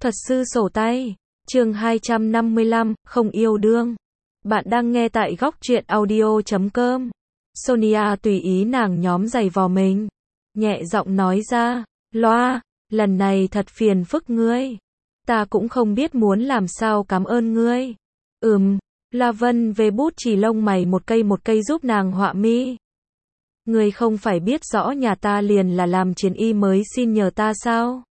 Thuật sư sổ tay. Chương 255, không yêu đương. Bạn đang nghe tại góc truyện audio.com. Sonia tùy ý nàng nhóm giày vò mình. Nhẹ giọng nói ra, Loa, lần này thật phiền phức ngươi. Ta cũng không biết muốn làm sao cảm ơn ngươi. Loa vân về bút chì lông mày một cây giúp nàng họa mi. Ngươi không phải biết rõ nhà ta liền là làm chiến y mới xin nhờ ta sao?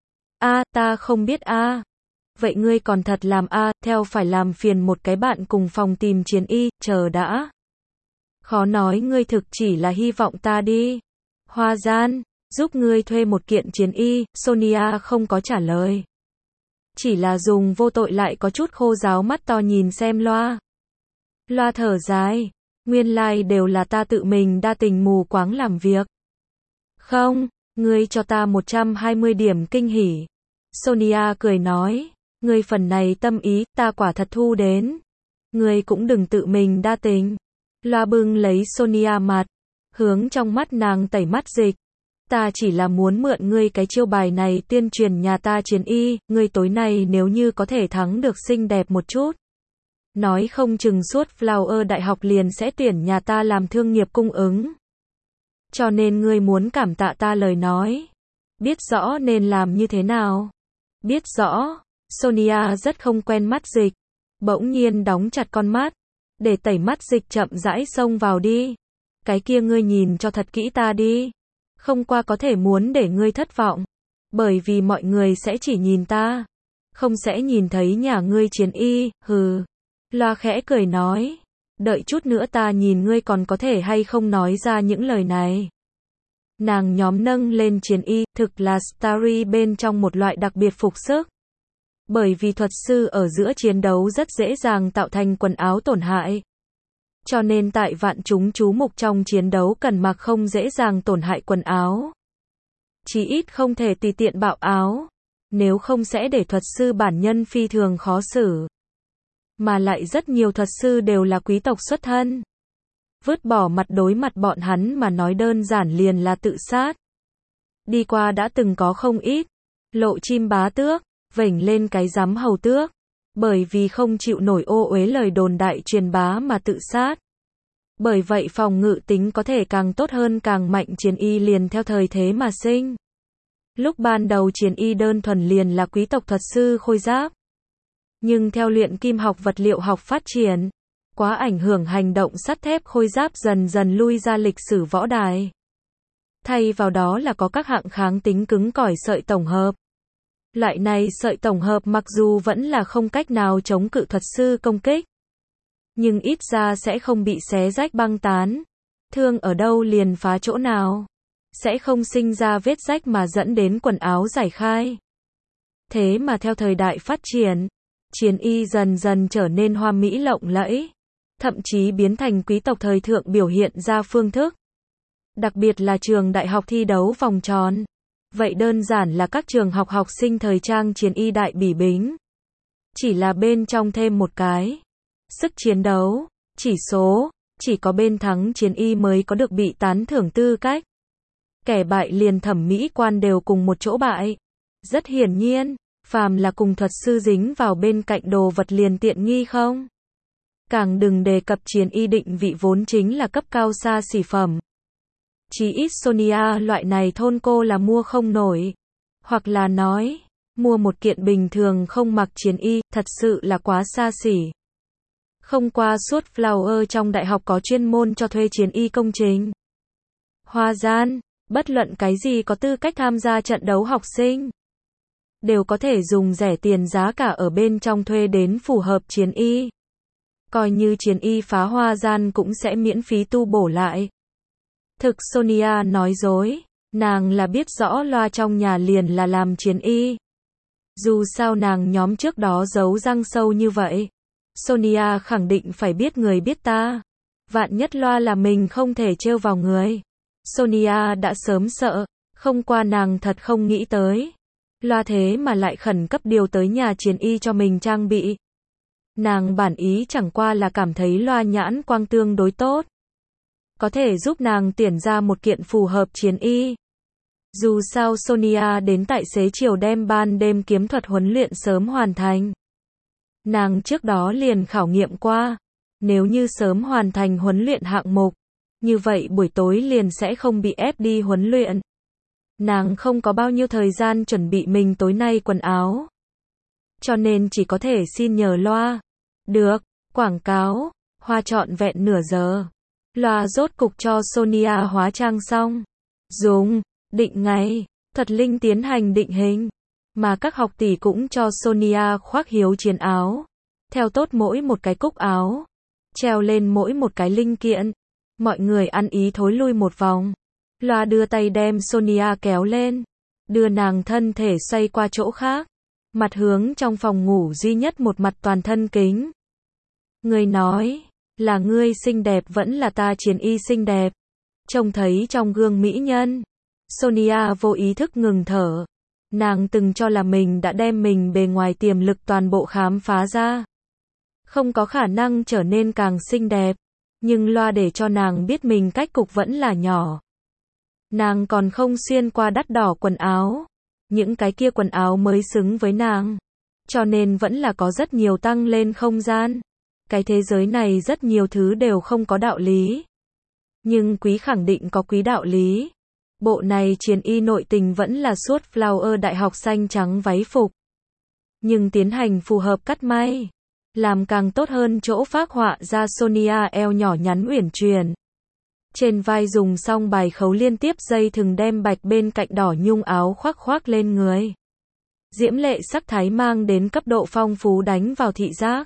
Ta không biết Vậy ngươi còn thật làm theo phải làm phiền một cái bạn cùng phòng tìm chiến y, chờ đã. Khó nói ngươi thực chỉ là hy vọng ta đi. Hoa gian, giúp ngươi thuê một kiện chiến y, Sonia không có trả lời. Chỉ là dùng vô tội lại có chút khô ráo mắt to nhìn xem Loa. Loa thở dài, nguyên lai đều là ta tự mình đa tình mù quáng làm việc. Không, ngươi cho ta 120 điểm kinh hỉ. Sonia cười nói, ngươi phần này tâm ý, ta quả thật thu đến. Ngươi cũng đừng tự mình đa tình. Loa bưng lấy Sonia mặt, hướng trong mắt nàng tẩy mắt dịch. Ta chỉ là muốn mượn ngươi cái chiêu bài này tuyên truyền nhà ta chiến y, ngươi tối nay nếu như có thể thắng được xinh đẹp một chút. Nói không chừng suốt Flower Đại học liền sẽ tuyển nhà ta làm thương nghiệp cung ứng. Cho nên ngươi muốn cảm tạ ta lời nói. Biết rõ nên làm như thế nào. Biết rõ, Sonia rất không quen mắt dịch. Bỗng nhiên đóng chặt con mắt. Để tẩy mắt dịch chậm rãi xông vào đi. Cái kia ngươi nhìn cho thật kỹ ta đi. Không qua có thể muốn để ngươi thất vọng. Bởi vì mọi người sẽ chỉ nhìn ta. Không sẽ nhìn thấy nhà ngươi chiến y, hừ. Loa khẽ cười nói. Đợi chút nữa ta nhìn ngươi còn có thể hay không nói ra những lời này. Nàng nhóm nâng lên chiến y, thực là Starry bên trong một loại đặc biệt phục sức. Bởi vì thuật sư ở giữa chiến đấu rất dễ dàng tạo thành quần áo tổn hại. Cho nên tại vạn chúng chú mục trong chiến đấu cần mặc không dễ dàng tổn hại quần áo. Chí ít không thể tùy tiện bạo áo. Nếu không sẽ để thuật sư bản nhân phi thường khó xử. Mà lại rất nhiều thuật sư đều là quý tộc xuất thân. Vứt bỏ mặt đối mặt bọn hắn mà nói đơn giản liền là tự sát. Đi qua đã từng có không ít. Lộ chim bá tước, vểnh lên cái rắm hầu tước. Bởi vì không chịu nổi ô uế lời đồn đại truyền bá mà tự sát. Bởi vậy phòng ngự tính có thể càng tốt hơn càng mạnh chiến y liền theo thời thế mà sinh. Lúc ban đầu chiến y đơn thuần liền là quý tộc thuật sư khôi giáp. Nhưng theo luyện kim học vật liệu học phát triển, quá ảnh hưởng hành động sắt thép khôi giáp dần dần lui ra lịch sử võ đài. Thay vào đó là có các hạng kháng tính cứng cỏi sợi tổng hợp. Loại này sợi tổng hợp mặc dù vẫn là không cách nào chống cự thuật sư công kích. Nhưng ít ra sẽ không bị xé rách băng tán. Thương ở đâu liền phá chỗ nào. Sẽ không sinh ra vết rách mà dẫn đến quần áo giải khai. Thế mà theo thời đại phát triển, chiến y dần dần trở nên hoa mỹ lộng lẫy. Thậm chí biến thành quý tộc thời thượng biểu hiện ra phương thức. Đặc biệt là trường đại học thi đấu vòng tròn. Vậy đơn giản là các trường học học sinh thời trang chiến y đại bỉ bính. Chỉ là bên trong thêm một cái. Sức chiến đấu, chỉ số, chỉ có bên thắng chiến y mới có được bị tán thưởng tư cách. Kẻ bại liền thẩm mỹ quan đều cùng một chỗ bại. Rất hiển nhiên, phàm là cùng thuật sư dính vào bên cạnh đồ vật liền tiện nghi không? Càng đừng đề cập chiến y định vị vốn chính là cấp cao xa xỉ phẩm. Chí ít Sonia loại này thôn cô là mua không nổi. Hoặc là nói, mua một kiện bình thường không mặc chiến y, thật sự là quá xa xỉ. Không qua suốt Flower trong đại học có chuyên môn cho thuê chiến y công trình. Hoa gian, bất luận cái gì có tư cách tham gia trận đấu học sinh. Đều có thể dùng rẻ tiền giá cả ở bên trong thuê đến phù hợp chiến y. Coi như chiến y phá hoa gian cũng sẽ miễn phí tu bổ lại. Thực Sonia nói dối, nàng là biết rõ Loa trong nhà liền là làm chiến y. Dù sao nàng nhóm trước đó giấu răng sâu như vậy. Sonia khẳng định phải biết người biết ta. Vạn nhất Loa là mình không thể trêu vào người. Sonia đã sớm sợ, không qua nàng thật không nghĩ tới. Loa thế mà lại khẩn cấp điều tới nhà chiến y cho mình trang bị. Nàng bản ý chẳng qua là cảm thấy Loa nhãn quang tương đối tốt. Có thể giúp nàng tuyển ra một kiện phù hợp chiến y. Dù sao Sonia đến tại xế chiều đem ban đêm kiếm thuật huấn luyện sớm hoàn thành. Nàng trước đó liền khảo nghiệm qua, nếu như sớm hoàn thành huấn luyện hạng mục, như vậy buổi tối liền sẽ không bị ép đi huấn luyện. Nàng không có bao nhiêu thời gian chuẩn bị mình tối nay quần áo, cho nên chỉ có thể xin nhờ loa. Được, quảng cáo, hoa trọn vẹn nửa giờ. Loa rốt cục cho Sonia hóa trang xong. Dùng, định ngày, thuật linh tiến hành định hình. Mà các học tỷ cũng cho Sonia khoác hiếu chiến áo. Theo tốt mỗi một cái cúc áo. Treo lên mỗi một cái linh kiện. Mọi người ăn ý thối lui một vòng. Loa đưa tay đem Sonia kéo lên. Đưa nàng thân thể xoay qua chỗ khác. Mặt hướng trong phòng ngủ duy nhất một mặt toàn thân kính. Người nói, là ngươi xinh đẹp vẫn là ta chiến y xinh đẹp. Trông thấy trong gương mỹ nhân. Sonia vô ý thức ngừng thở. Nàng từng cho là mình đã đem mình bề ngoài tiềm lực toàn bộ khám phá ra. Không có khả năng trở nên càng xinh đẹp. Nhưng loa để cho nàng biết mình cách cục vẫn là nhỏ. Nàng còn không xuyên qua đắt đỏ quần áo. Những cái kia quần áo mới xứng với nàng. Cho nên vẫn là có rất nhiều tăng lên không gian. Cái thế giới này rất nhiều thứ đều không có đạo lý. Nhưng quý khẳng định có quý đạo lý. Bộ này chiến y nội tình vẫn là suốt flower đại học xanh trắng váy phục. Nhưng tiến hành phù hợp cắt may. Làm càng tốt hơn chỗ phác họa ra Sonia eo nhỏ nhắn uyển chuyển. Trên vai dùng xong bài khấu liên tiếp dây thừng đem bạch bên cạnh đỏ nhung áo khoác lên người. Diễm lệ sắc thái mang đến cấp độ phong phú đánh vào thị giác.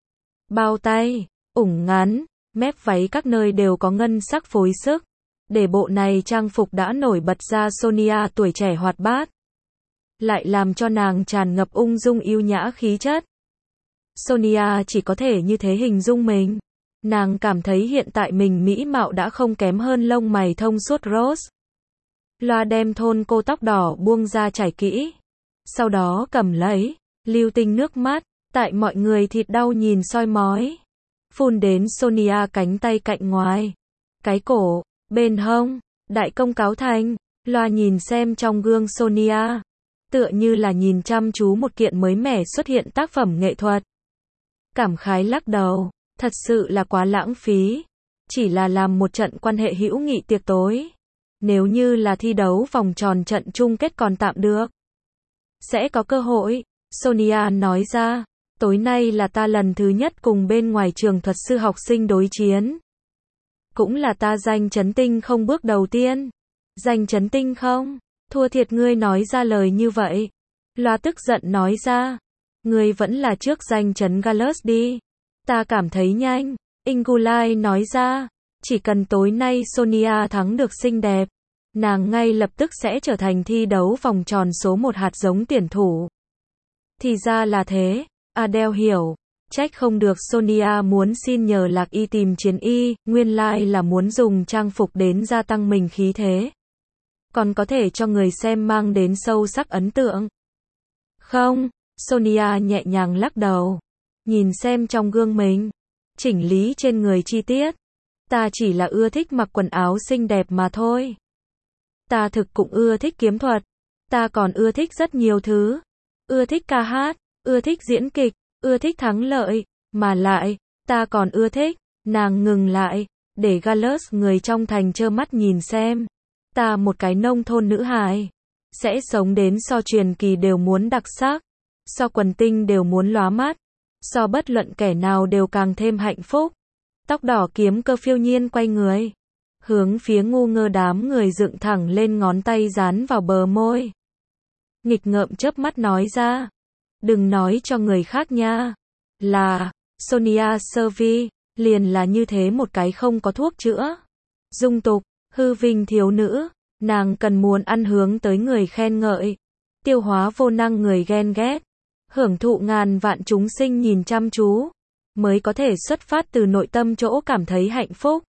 Bao tay, ủng ngắn, mép váy các nơi đều có ngân sắc phối sức. Để bộ này trang phục đã nổi bật ra Sonia tuổi trẻ hoạt bát. Lại làm cho nàng tràn ngập ung dung yêu nhã khí chất. Sonia chỉ có thể như thế hình dung mình. Nàng cảm thấy hiện tại mình mỹ mạo đã không kém hơn lông mày thông suốt Rose. Loa đem thôn cô tóc đỏ buông ra trải kỹ. Sau đó cầm lấy, lưu tinh nước mắt, tại mọi người thịt đau nhìn soi mói. Phun đến Sonia cánh tay cạnh ngoài. Cái cổ, bên hông, đại công cáo thành. Loa nhìn xem trong gương Sonia. Tựa như là nhìn chăm chú một kiện mới mẻ xuất hiện tác phẩm nghệ thuật. Cảm khái lắc đầu. Thật sự là quá lãng phí. Chỉ là làm một trận quan hệ hữu nghị tiệc tối. Nếu như là thi đấu vòng tròn trận chung kết còn tạm được. Sẽ có cơ hội. Sonia nói ra. Tối nay là ta lần thứ nhất cùng bên ngoài trường thuật sư học sinh đối chiến. Cũng là ta giành chấn tinh không bước đầu tiên. Giành chấn tinh không? Thua thiệt ngươi nói ra lời như vậy. Loa tức giận nói ra. Ngươi vẫn là trước giành chấn Gallus đi. Ta cảm thấy nhanh. Ingulai nói ra. Chỉ cần tối nay Sonia thắng được xinh đẹp. Nàng ngay lập tức sẽ trở thành thi đấu vòng tròn số 1 hạt giống tuyển thủ. Thì ra là thế. Adele hiểu. Trách không được Sonia muốn xin nhờ Lạc Y tìm chiến y. Nguyên lai là muốn dùng trang phục đến gia tăng mình khí thế. Còn có thể cho người xem mang đến sâu sắc ấn tượng. Không. Sonia nhẹ nhàng lắc đầu. Nhìn xem trong gương mình. Chỉnh lý trên người chi tiết. Ta chỉ là ưa thích mặc quần áo xinh đẹp mà thôi. Ta thực cũng ưa thích kiếm thuật. Ta còn ưa thích rất nhiều thứ. Ưa thích ca hát. Ưa thích diễn kịch. Ưa thích thắng lợi. Mà lại, ta còn ưa thích. Nàng ngừng lại. Để Gallus người trong thành trơ mắt nhìn xem. Ta một cái nông thôn nữ hài. Sẽ sống đến so truyền kỳ đều muốn đặc sắc. So quần tinh đều muốn lóa mắt. So bất luận kẻ nào đều càng thêm hạnh phúc. Tóc đỏ kiếm cơ phiêu nhiên quay người. Hướng phía ngu ngơ đám người dựng thẳng lên ngón tay dán vào bờ môi. Nghịch ngợm chớp mắt nói ra. Đừng nói cho người khác nha. Là, Sonia Servi, liền là như thế một cái không có thuốc chữa. Dung tục, hư vinh thiếu nữ. Nàng cần muốn ăn hướng tới người khen ngợi. Tiêu hóa vô năng người ghen ghét. Hưởng thụ ngàn vạn chúng sinh nhìn chăm chú. Mới có thể xuất phát từ nội tâm chỗ cảm thấy hạnh phúc.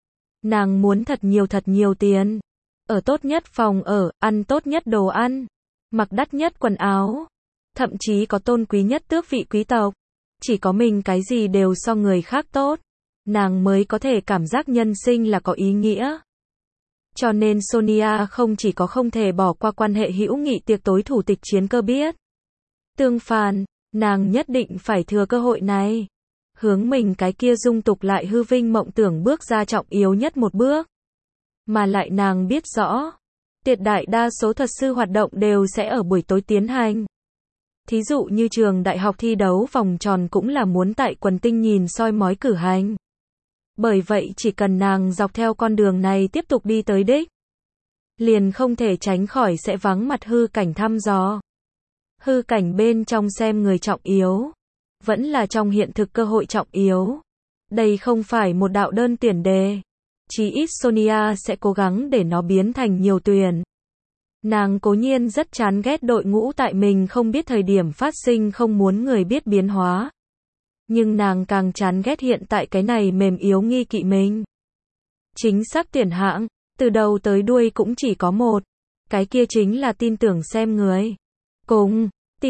Nàng muốn thật nhiều tiền. Ở tốt nhất phòng ở, ăn tốt nhất đồ ăn. Mặc đắt nhất quần áo. Thậm chí có tôn quý nhất tước vị quý tộc. Chỉ có mình cái gì đều so người khác tốt. Nàng mới có thể cảm giác nhân sinh là có ý nghĩa. Cho nên Sonia không chỉ có không thể bỏ qua quan hệ hữu nghị tiệc tối thủ tịch chiến cơ biết. Tương phản, nàng nhất định phải thừa cơ hội này. Hướng mình cái kia dung tục lại hư vinh mộng tưởng bước ra trọng yếu nhất một bước. Mà lại nàng biết rõ, tuyệt đại đa số thuật sư hoạt động đều sẽ ở buổi tối tiến hành. Thí dụ như trường đại học thi đấu vòng tròn cũng là muốn tại quần tinh nhìn soi mói cử hành. Bởi vậy chỉ cần nàng dọc theo con đường này tiếp tục đi tới đích, liền không thể tránh khỏi sẽ vắng mặt hư cảnh thăm dò. Hư cảnh bên trong xem người trọng yếu, vẫn là trong hiện thực cơ hội trọng yếu. Đây không phải một đạo đơn tuyển đề. Chí ít Sonia sẽ cố gắng để nó biến thành nhiều tuyển. Nàng cố nhiên rất chán ghét đội ngũ tại mình không biết thời điểm phát sinh không muốn người biết biến hóa. Nhưng nàng càng chán ghét hiện tại cái này mềm yếu nghi kỵ mình. Chính xác tuyển hạng, từ đầu tới đuôi cũng chỉ có một. Cái kia chính là tin tưởng xem người. Cùng,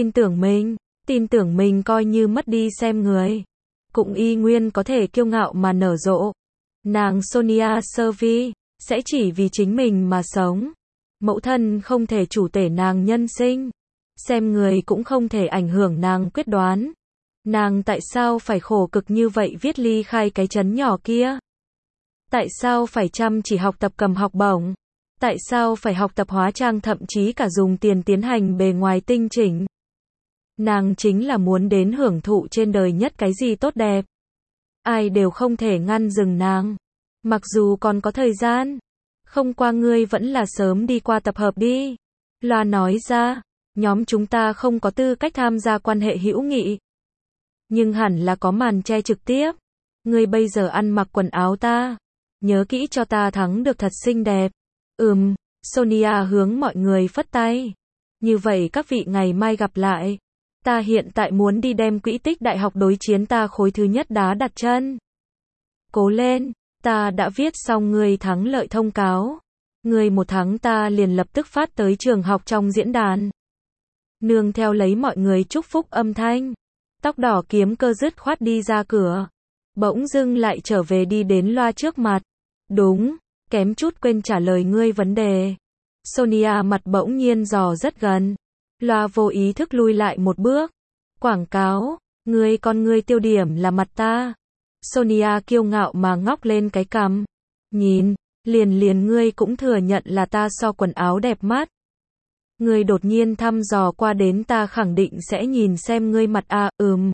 tin tưởng mình coi như mất đi xem người. Cũng y nguyên có thể kiêu ngạo mà nở rộ. Nàng Sonia Servi, sẽ chỉ vì chính mình mà sống. Mẫu thân không thể chủ tể nàng nhân sinh. Xem người cũng không thể ảnh hưởng nàng quyết đoán. Nàng tại sao phải khổ cực như vậy viết ly khai cái trấn nhỏ kia? Tại sao phải chăm chỉ học tập cầm học bổng? Tại sao phải học tập hóa trang thậm chí cả dùng tiền tiến hành bề ngoài tinh chỉnh? Nàng chính là muốn đến hưởng thụ trên đời nhất cái gì tốt đẹp. Ai đều không thể ngăn dừng nàng. Mặc dù còn có thời gian. Không qua ngươi vẫn là sớm đi qua tập hợp đi. Loa nói ra, nhóm chúng ta không có tư cách tham gia quan hệ hữu nghị. Nhưng hẳn là có màn che trực tiếp. Ngươi bây giờ ăn mặc quần áo ta. Nhớ kỹ cho ta thắng được thật xinh đẹp. Sonia hướng mọi người phất tay. Như vậy các vị ngày mai gặp lại. Ta hiện tại muốn đi đem quỹ tích đại học đối chiến ta khối thứ nhất đá đặt chân. Cố lên, ta đã viết xong ngươi thắng lợi thông cáo. Ngươi một tháng ta liền lập tức phát tới trường học trong diễn đàn. Nương theo lấy mọi người chúc phúc âm thanh. Tóc đỏ kiếm cơ dứt khoát đi ra cửa. Bỗng dưng lại trở về đi đến loa trước mặt. Đúng, kém chút quên trả lời ngươi vấn đề. Sonia mặt bỗng nhiên dò rất gần. Loa vô ý thức lui lại một bước. Quảng cáo, con ngươi tiêu điểm là mặt ta. Sonia kiêu ngạo mà ngóc lên cái cằm. Nhìn, liền ngươi cũng thừa nhận là ta so quần áo đẹp mắt. Ngươi đột nhiên thăm dò qua đến ta khẳng định sẽ nhìn xem ngươi mặt à,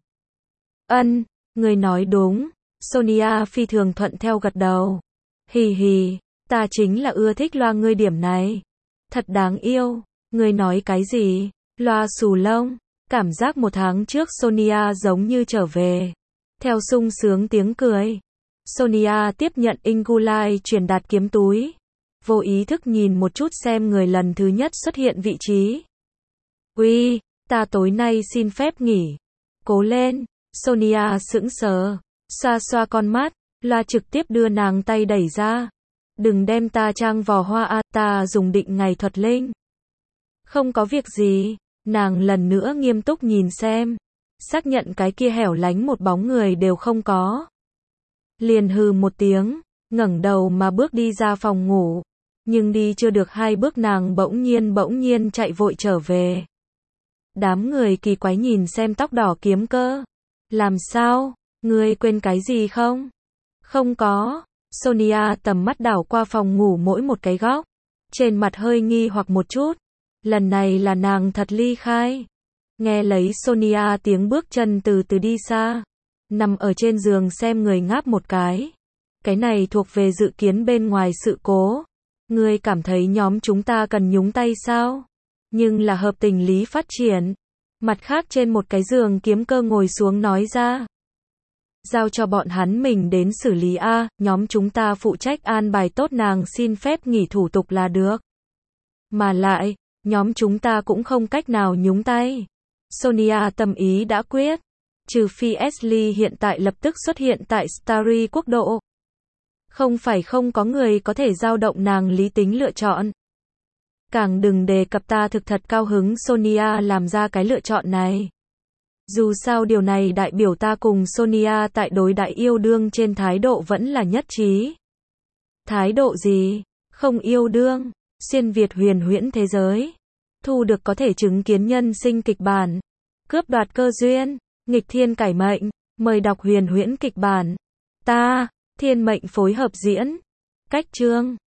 ngươi nói đúng. Sonia phi thường thuận theo gật đầu. Hì hì, ta chính là ưa thích Loa ngươi điểm này. Thật đáng yêu. Ngươi nói cái gì? Loa xù lông. Cảm giác một tháng trước Sonia giống như trở về. Theo sung sướng tiếng cười. Sonia tiếp nhận Ingulai truyền đạt kiếm túi. Vô ý thức nhìn một chút xem người lần thứ nhất xuất hiện vị trí. Uy, ta tối nay xin phép nghỉ. Cố lên. Sonia sững sờ. Xoa xoa con mắt. Loa trực tiếp đưa nàng tay đẩy ra. Đừng đem ta trang vò hoa à, ta dùng định ngày thuật linh. Không có việc gì. Nàng lần nữa nghiêm túc nhìn xem. Xác nhận cái kia hẻo lánh một bóng người đều không có. Liền hừ một tiếng, ngẩng đầu mà bước đi ra phòng ngủ. Nhưng đi chưa được 2 bước nàng bỗng nhiên chạy vội trở về. Đám người kỳ quái nhìn xem tóc đỏ kiếm cơ. Làm sao? Ngươi quên cái gì không? Không có. Sonia tầm mắt đảo qua phòng ngủ mỗi một cái góc. Trên mặt hơi nghi hoặc một chút. Lần này là nàng thật ly khai. Nghe lấy Sonia tiếng bước chân từ từ đi xa. Nằm ở trên giường xem người ngáp một cái. Cái này thuộc về dự kiến bên ngoài sự cố. Ngươi cảm thấy nhóm chúng ta cần nhúng tay sao? Nhưng là hợp tình lý phát triển. Mặt khác trên một cái giường kiếm cơ ngồi xuống nói ra. Giao cho bọn hắn mình đến xử lý a, nhóm chúng ta phụ trách an bài tốt nàng xin phép nghỉ thủ tục là được. Mà lại, nhóm chúng ta cũng không cách nào nhúng tay. Sonia tâm ý đã quyết. Trừ phi Ashley hiện tại lập tức xuất hiện tại Starry quốc độ. Không phải không có người có thể dao động nàng lý tính lựa chọn. Càng đừng đề cập ta thực thật cao hứng Sonia làm ra cái lựa chọn này. Dù sao điều này đại biểu ta cùng Sonia tại đối đại yêu đương trên thái độ vẫn là nhất trí. Thái độ gì? Không yêu đương. Xuyên Việt huyền huyễn thế giới. Thu được có thể chứng kiến nhân sinh kịch bản. Cướp đoạt cơ duyên. Nghịch thiên cải mệnh. Mời đọc huyền huyễn kịch bản. Ta, thiên mệnh phối hợp diễn. Cách chương.